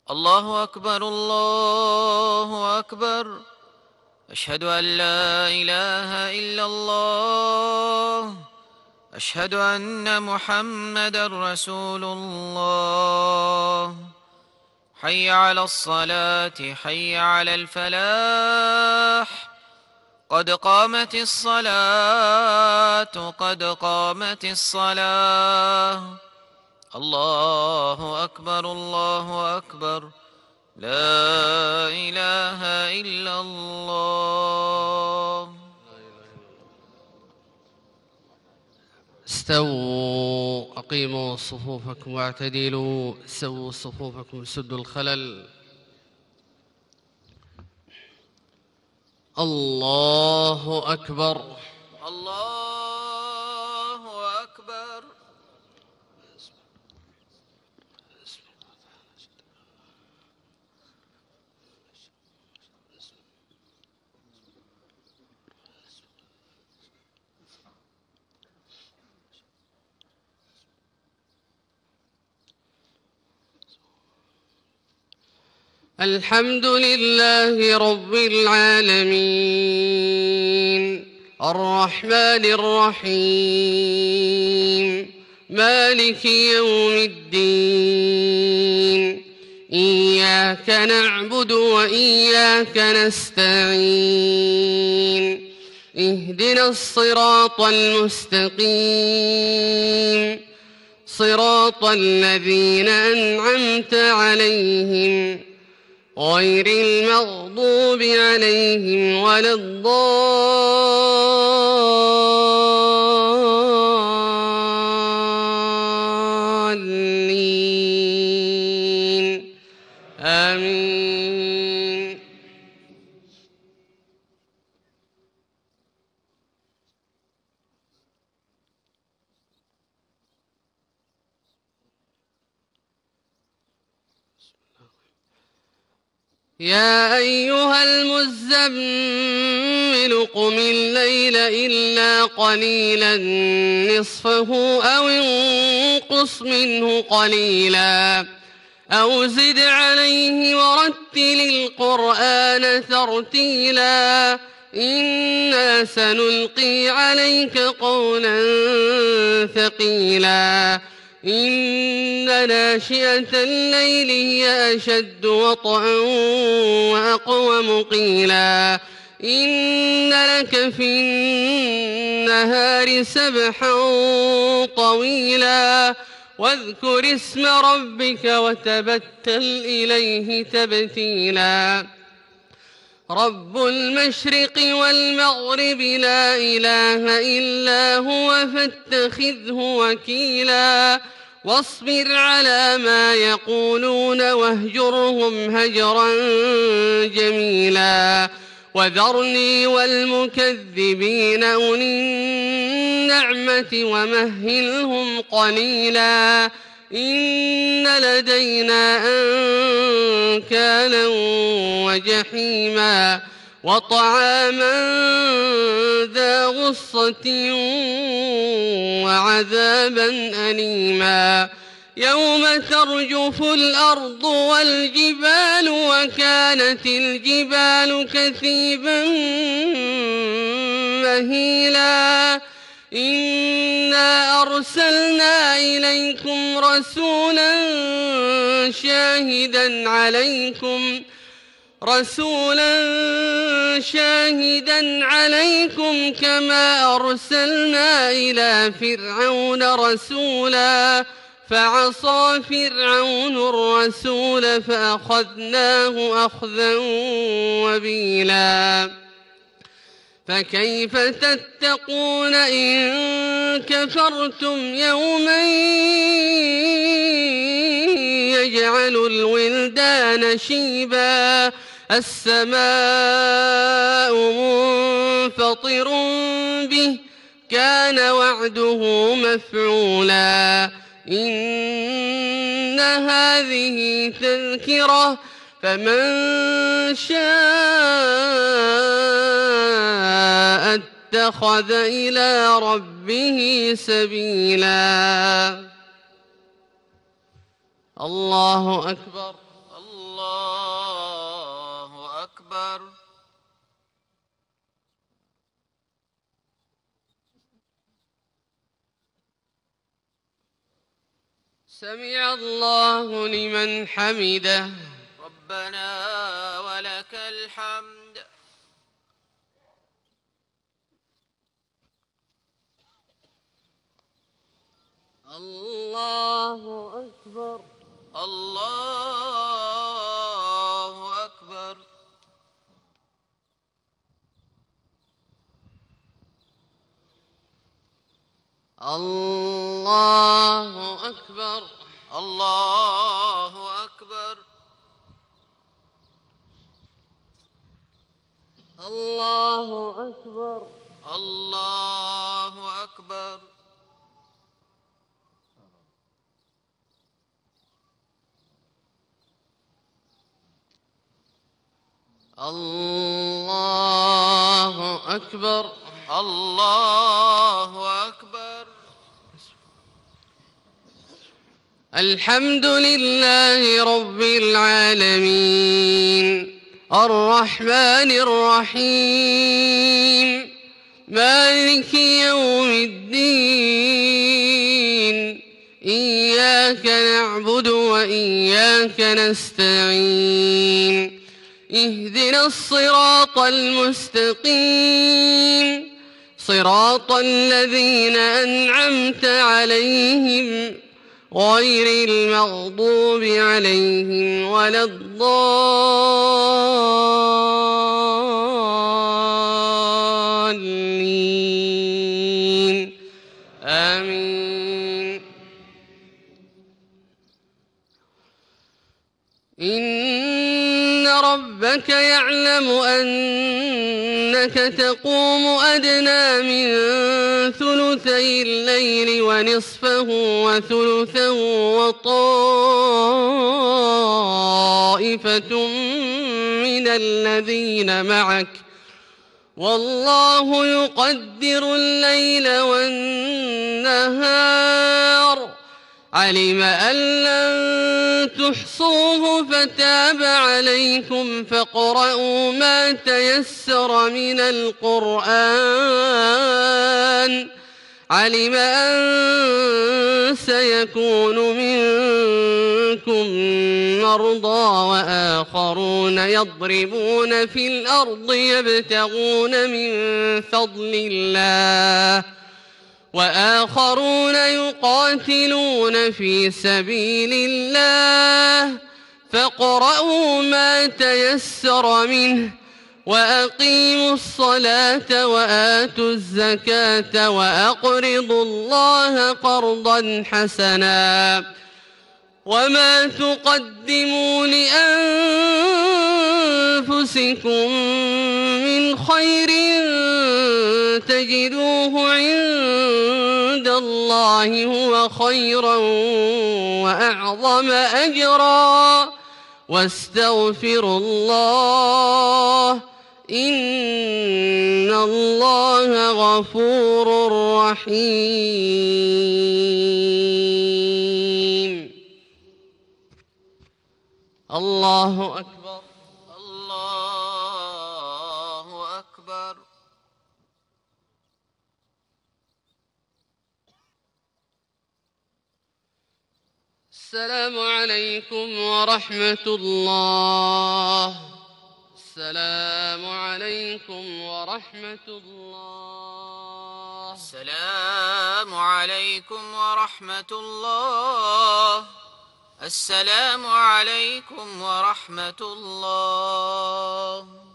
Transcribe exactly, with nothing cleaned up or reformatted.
الله أكبر الله أكبر. أشهد أن لا إله إلا الله. أشهد أن محمدًا رسول الله. حي على الصلاة حي على الفلاح. قد قامت الصلاة قد قامت الصلاة. الله أكبر الله أكبر. لا إله إلا الله. استووا أقيموا صفوفكم واعتدلوا، سووا صفوفكم سدوا الخلل. الله أكبر الله أكبر. الحمد لله رب العالمين، الرحمن الرحيم، مالك يوم الدين. إياك نعبد وإياك نستعين. اهدنا الصراط المستقيم، صراط الذين أنعمت عليهم غير المغضوب عليهم ولا الضالين. آمين. يا أيها المزمل قم الليل إلا قليلا نصفه أو انقص منه قليلا أو زد عليه ورتل القرآن ترتيلا. إنا سنلقي عليك قولا ثقيلا. إن ناشئة الليل هي أشد وطئا وأقوم قيلا. إن لك في النهار سبحا طويلا. واذكر اسم ربك وتبتل إليه تبتيلا. رب المشرق والمغرب لا إله إلا هو فاتخذه وكيلا. واصبر على ما يقولون واهجرهم هجرا جميلا. وذرني والمكذبين أولي النعمة ومهلهم قليلا. إن لدينا أنكالا وجحيما وطعاما ذا غصة وعذابا أليما. يوم ترجف الأرض والجبال وكانت الجبال كثيبا مهيلا. إنا أرسلنا إليكم رسولا شاهدا عليكم رسولا شاهدا عليكم كما أرسلنا إلى فرعون رسولا. فعصى فرعون الرسول فأخذناه أخذا وبيلا. فكيف تتقون إن كفرتم يوما يجعل الولدان شيبا. السماء منفطر به كان وعده مفعولا. إن هذه تذكرة فمن شاء اتخذ إلى ربه سبيلا. الله أكبر. الله سمع الله لمن حمده. ربنا ولك الحمد. الله أكبر. الله أكبر. الله أكبر. الله أكبر. الله أكبر. الله أكبر. الله أكبر. الله أكبر. الحمد لله رب العالمين الرحمن الرحيم مالك يوم الدين إياك نعبد وإياك نستعين اهدنا الصراط المستقيم صراط الذين أنعمت عليهم غير المغضوب عليهم ولا الضالين آمين. إن ربك يعلم أنك تقوم أدنى من ثلثي الليل ونصفه وثلثه وطائفة من الذين معك والله يقدر الليل والنهار علم أن لن تحصوه فتاب عليكم فاقرؤوا ما تيسر من القرآن علم أن سيكون منكم مرضى وآخرون يضربون في الأرض يبتغون من فضل الله وآخرون يقاتلون في سبيل الله فاقرؤوا ما تيسر منه وأقيموا الصلاة وآتوا الزكاة وأقرضوا الله قرضا حسنا وما تقدموا لأنفسكم من خير تجدوه عند الله هو خيرا وأعظم أجرا واستغفروا الله إن الله غفور رحيم. الله أكبر. الله أكبر. السلام عليكم ورحمة الله. السلام عليكم ورحمة الله. السلام عليكم ورحمة الله. السلام عليكم ورحمة الله.